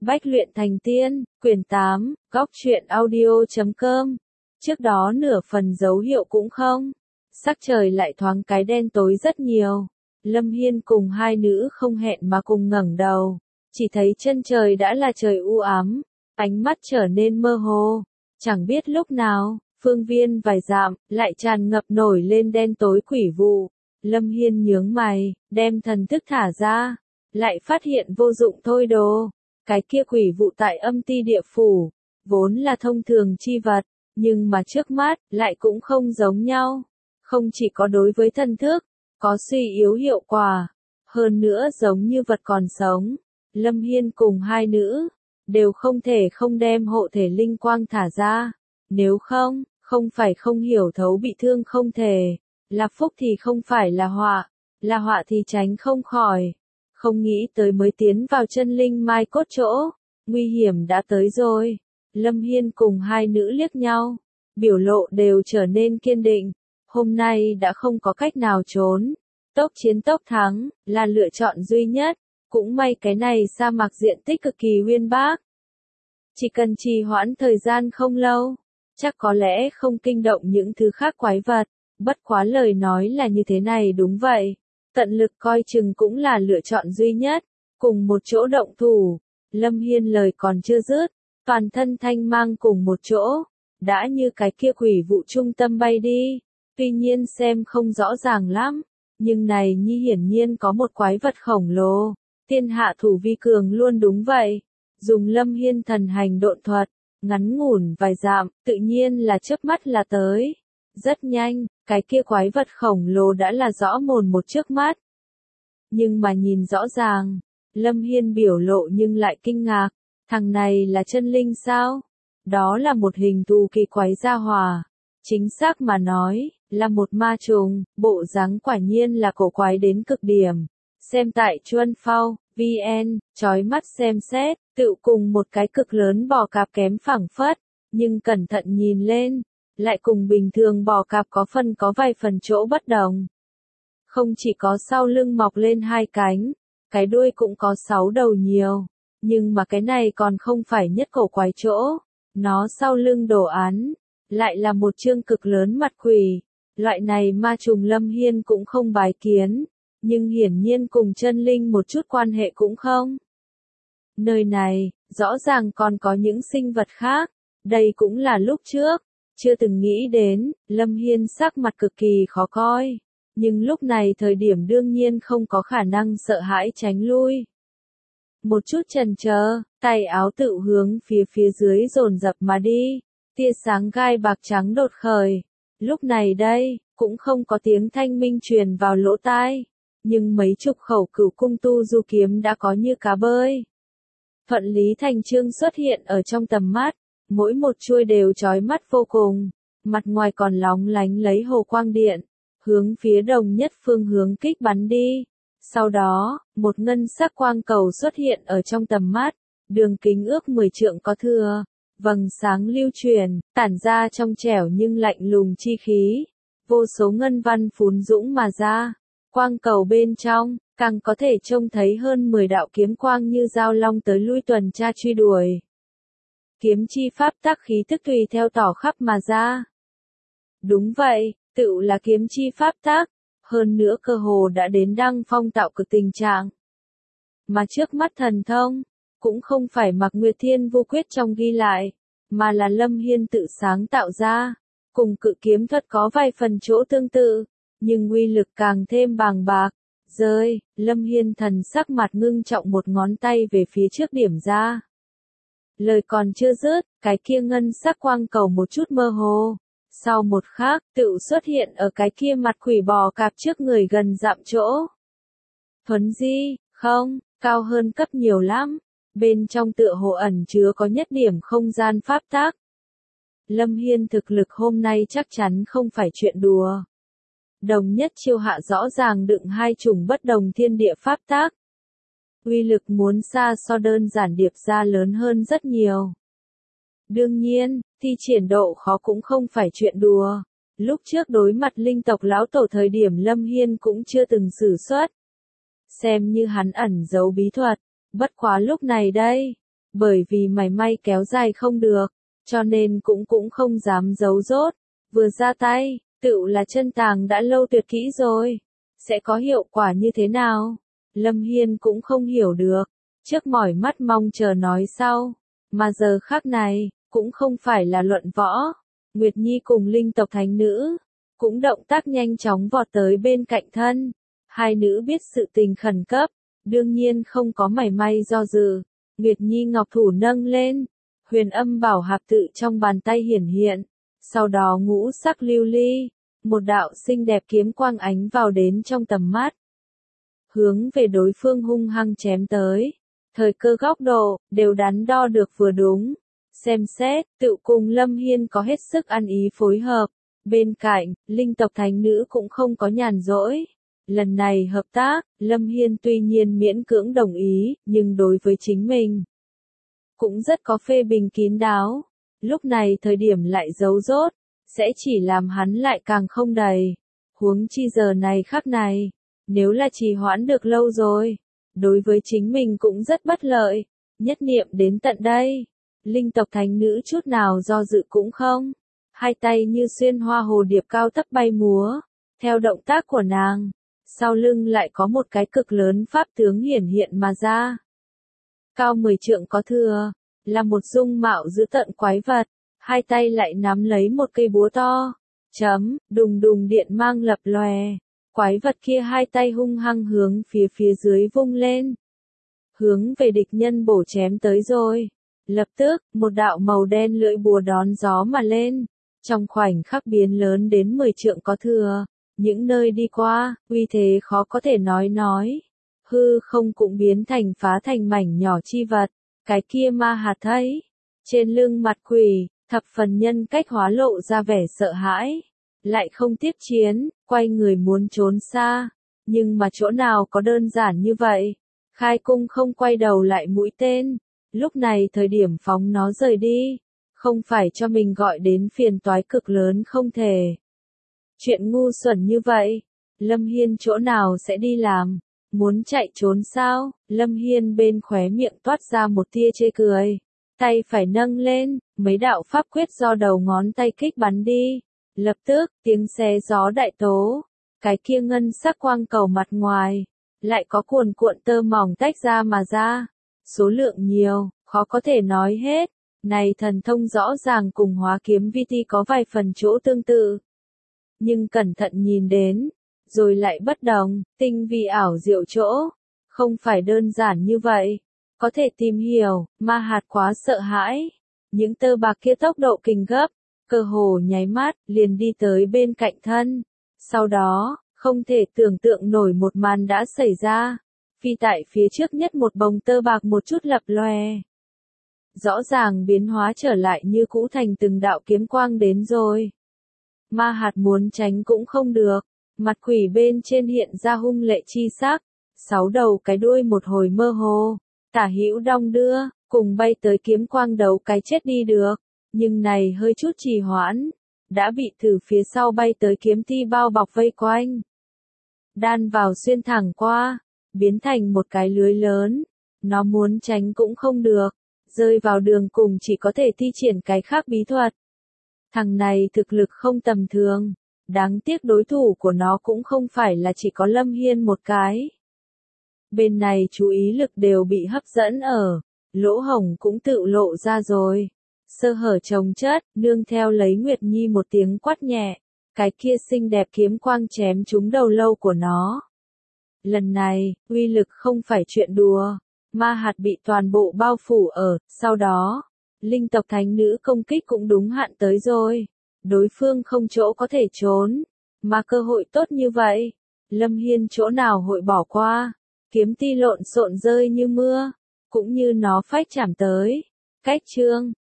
Bách luyện thành tiên, quyển 8, góc truyện audio.com. Trước đó nửa phần dấu hiệu cũng không. Sắc trời lại thoáng cái đen tối rất nhiều. Lâm Hiên cùng hai nữ không hẹn mà cùng ngẩng đầu. Chỉ thấy chân trời đã là trời u ám. Ánh mắt trở nên mơ hồ. Chẳng biết lúc nào, phương viên vài dặm, lại tràn ngập nổi lên đen tối quỷ vụ. Lâm Hiên nhướng mày, đem thần thức thả ra. Lại phát hiện vô dụng thôi đồ. Cái kia quỷ vụ tại âm ti địa phủ, vốn là thông thường chi vật, nhưng mà trước mắt, lại cũng không giống nhau. Không chỉ có đối với thân thức, có suy yếu hiệu quả, hơn nữa giống như vật còn sống. Lâm Hiên cùng hai nữ, đều không thể không đem hộ thể linh quang thả ra. Nếu không, không phải không hiểu thấu bị thương không thể, là phúc thì không phải là họa thì tránh không khỏi. Không nghĩ tới mới tiến vào chân linh mai cốt chỗ, nguy hiểm đã tới rồi. Lâm Hiên cùng hai nữ liếc nhau, biểu lộ đều trở nên kiên định. Hôm nay đã không có cách nào trốn, tốc chiến tốc thắng, là lựa chọn duy nhất. Cũng may cái này sa mạc diện tích cực kỳ uyên bác. Chỉ cần trì hoãn thời gian không lâu, chắc có lẽ không kinh động những thứ khác quái vật. Bất quá lời nói là như thế này đúng vậy. Tận lực coi chừng cũng là lựa chọn duy nhất, cùng một chỗ động thủ. Lâm Hiên lời còn chưa dứt, toàn thân thanh mang cùng một chỗ, đã như cái kia quỷ vụ trung tâm bay đi. Tuy nhiên xem không rõ ràng lắm, nhưng này nhi hiển nhiên có một quái vật khổng lồ. Thiên hạ thủ vi cường luôn đúng vậy. Dùng Lâm Hiên thần hành độn thuật, ngắn ngủn vài dặm, tự nhiên là chớp mắt là tới. Rất nhanh, cái kia quái vật khổng lồ đã là rõ mồn một trước mắt. Nhưng mà nhìn rõ ràng, Lâm Hiên biểu lộ nhưng lại kinh ngạc. Thằng này là chân linh sao? Đó là một hình thù kỳ quái gia hỏa. Chính xác mà nói, là một ma trùng, bộ dáng quả nhiên là cổ quái đến cực điểm. Xem tại Chuân Phao, VN, chói mắt xem xét, tự cùng một cái cực lớn bò cạp kém phảng phất. Nhưng cẩn thận nhìn lên, lại cùng bình thường bò cạp có vài phần chỗ bất đồng. Không chỉ có sau lưng mọc lên hai cánh, cái đuôi cũng có 6 đầu nhiều. Nhưng mà cái này còn không phải nhất cổ quái chỗ. Nó sau lưng đồ án, lại là một chương cực lớn mặt quỷ. Loại này ma trùng Lâm Hiên cũng không bái kiến, nhưng hiển nhiên cùng chân linh một chút quan hệ cũng không. Nơi này, rõ ràng còn có những sinh vật khác. Đây cũng là lúc trước chưa từng nghĩ đến. Lâm Hiên sắc mặt cực kỳ khó coi. Nhưng lúc này thời điểm đương nhiên không có khả năng sợ hãi tránh lui. Một chút chần chờ, tay áo tự hướng phía dưới dồn dập mà đi. Tia sáng gai bạc trắng đột khởi. Lúc này đây, cũng không có tiếng thanh minh truyền vào lỗ tai. Nhưng mấy chục khẩu cửu cung tu du kiếm đã có như cá bơi. Thuận lý thành chương xuất hiện ở trong tầm mắt. Mỗi một chuôi đều chói mắt vô cùng, mặt ngoài còn lóng lánh lấy hồ quang điện, hướng phía đồng nhất phương hướng kích bắn đi. Sau đó, một ngân sắc quang cầu xuất hiện ở trong tầm mắt, đường kính ước 10 trượng có thừa, vầng sáng lưu truyền, tản ra trong trẻo nhưng lạnh lùng chi khí. Vô số ngân văn phún dũng mà ra, quang cầu bên trong, càng có thể trông thấy hơn 10 đạo kiếm quang như dao long tới lui tuần tra truy đuổi. Kiếm chi pháp tắc khí tức tùy theo tỏ khắp mà ra. Đúng vậy, tự là kiếm chi pháp tắc, hơn nữa cơ hồ đã đến đăng phong tạo cực tình trạng. Mà trước mắt thần thông, cũng không phải Mạc Nguyệt Thiên vô quyết trong ghi lại, mà là Lâm Hiên tự sáng tạo ra, cùng cự kiếm thuật có vài phần chỗ tương tự, nhưng uy lực càng thêm bàng bạc. Rơi, Lâm Hiên thần sắc mặt ngưng trọng một ngón tay về phía trước điểm ra. Lời còn chưa dứt, cái kia ngân sắc quang cầu một chút mơ hồ. Sau một khắc, tự xuất hiện ở cái kia mặt quỷ bò cạp trước người gần dặm chỗ. Thuấn di, không, cao hơn cấp nhiều lắm. Bên trong tựa hồ ẩn chứa có nhất điểm không gian pháp tắc. Lâm Hiên thực lực hôm nay chắc chắn không phải chuyện đùa. Đồng nhất chiêu hạ rõ ràng đựng hai chủng bất đồng thiên địa pháp tắc. Uy lực muốn xa so đơn giản điệp ra lớn hơn rất nhiều. Đương nhiên, thi triển độ khó cũng không phải chuyện đùa. Lúc trước đối mặt linh tộc lão tổ thời điểm Lâm Hiên cũng chưa từng sử xuất. Xem như hắn ẩn giấu bí thuật, bất quá lúc này đây, Bởi vì mảy may kéo dài không được, cho nên cũng không dám giấu rốt. Vừa ra tay, tựu là chân tàng đã lâu tuyệt kỹ rồi. Sẽ có hiệu quả như thế nào? Lâm Hiên cũng không hiểu được. Trước mỏi mắt mong chờ nói sau. Mà giờ khắc này, cũng không phải là luận võ. Nguyệt Nhi cùng linh tộc thánh nữ, cũng động tác nhanh chóng vọt tới bên cạnh thân. Hai nữ biết sự tình khẩn cấp, đương nhiên không có mảy may do dự. Nguyệt Nhi ngọc thủ nâng lên, huyền âm bảo hạp tự trong bàn tay hiển hiện. Sau đó ngũ sắc lưu ly, một đạo xinh đẹp kiếm quang ánh vào đến trong tầm mắt. Hướng về đối phương hung hăng chém tới. Thời cơ góc độ, đều đắn đo được vừa đúng. Xem xét, tự cùng Lâm Hiên có hết sức ăn ý phối hợp. Bên cạnh, linh tộc thánh nữ cũng không có nhàn rỗi. Lần này hợp tác, Lâm Hiên tuy nhiên miễn cưỡng đồng ý, nhưng đối với chính mình, cũng rất có phê bình kín đáo. Lúc này thời điểm lại giấu rốt, sẽ chỉ làm hắn lại càng không đầy. Huống chi giờ này khắc này, nếu là trì hoãn được lâu rồi, đối với chính mình cũng rất bất lợi. Nhất niệm đến tận đây, linh tộc thánh nữ chút nào do dự cũng không. Hai tay như xuyên hoa hồ điệp cao tấp bay múa. Theo động tác của nàng, sau lưng lại có một cái cực lớn pháp tướng hiển hiện mà ra. Cao 10 trượng có thừa, là một dung mạo dữ tợn quái vật. Hai tay lại nắm lấy một cây búa to. Đùng đùng điện mang lập lòe. Quái vật kia hai tay hung hăng hướng phía dưới vung lên. Hướng về địch nhân bổ chém tới rồi. Lập tức, một đạo màu đen lưỡi búa đón gió mà lên. Trong khoảnh khắc biến lớn đến 10 trượng có thừa. Những nơi đi qua, uy thế khó có thể nói. Hư không cũng biến thành phá thành mảnh nhỏ chi vật. Cái kia ma hạt thấy. Trên lưng mặt quỷ, thập phần nhân cách hóa lộ ra vẻ sợ hãi. Lại không tiếp chiến, quay người muốn trốn xa. Nhưng mà chỗ nào có đơn giản như vậy. Khai cung không quay đầu lại mũi tên. Lúc này thời điểm phóng nó rời đi. Không phải cho mình gọi đến phiền toái cực lớn không thể. Chuyện ngu xuẩn như vậy, Lâm Hiên chỗ nào sẽ đi làm? Muốn chạy trốn sao? Lâm Hiên bên khóe miệng toát ra một tia chê cười. Tay phải nâng lên, mấy đạo pháp quyết do đầu ngón tay kích bắn đi. Lập tức, tiếng xé gió đại tố. Cái kia ngân sắc quang cầu mặt ngoài. Lại có cuồn cuộn tơ mỏng tách ra mà ra. Số lượng nhiều, khó có thể nói hết. Này thần thông rõ ràng cùng hóa kiếm vi ti có vài phần chỗ tương tự. Nhưng cẩn thận nhìn đến, rồi lại bất đồng, tinh vi ảo diệu chỗ. Không phải đơn giản như vậy. Có thể tìm hiểu, ma hạt quá sợ hãi. Những tơ bạc kia tốc độ kinh gấp, cơ hồ nháy mắt, liền đi tới bên cạnh thân. Sau đó, không thể tưởng tượng nổi một màn đã xảy ra. Phi tại phía trước nhất một bông tơ bạc một chút lập lòe. Rõ ràng biến hóa trở lại như cũ thành từng đạo kiếm quang đến rồi. Ma hạt muốn tránh cũng không được. Mặt quỷ bên trên hiện ra hung lệ chi sắc. 6 đầu cái đuôi một hồi mơ hồ. Tả hữu đong đưa, cùng bay tới kiếm quang đấu cái chết đi được. Nhưng này hơi chút trì hoãn. Đã bị từ phía sau bay tới kiếm ti bao bọc vây quanh. Đan vào xuyên thẳng qua. Biến thành một cái lưới lớn. Nó muốn tránh cũng không được. Rơi vào đường cùng chỉ có thể thi triển cái khác bí thuật. Thằng này thực lực không tầm thường. Đáng tiếc đối thủ của nó cũng không phải là chỉ có Lâm Hiên một cái. Bên này chú ý lực đều bị hấp dẫn ở. Lỗ hổng cũng tự lộ ra rồi. Sơ hở chồng chất, nương theo lấy Nguyệt Nhi một tiếng quát nhẹ. Cái kia xinh đẹp kiếm quang chém trúng đầu lâu của nó. Lần này, uy lực không phải chuyện đùa. Ma hạt bị toàn bộ bao phủ ở, sau đó, linh tộc thánh nữ công kích cũng đúng hạn tới rồi. Đối phương không chỗ có thể trốn, mà cơ hội tốt như vậy, Lâm Hiên chỗ nào hội bỏ qua. Kiếm ti lộn xộn rơi như mưa, cũng như nó phách chạm tới. Cách chương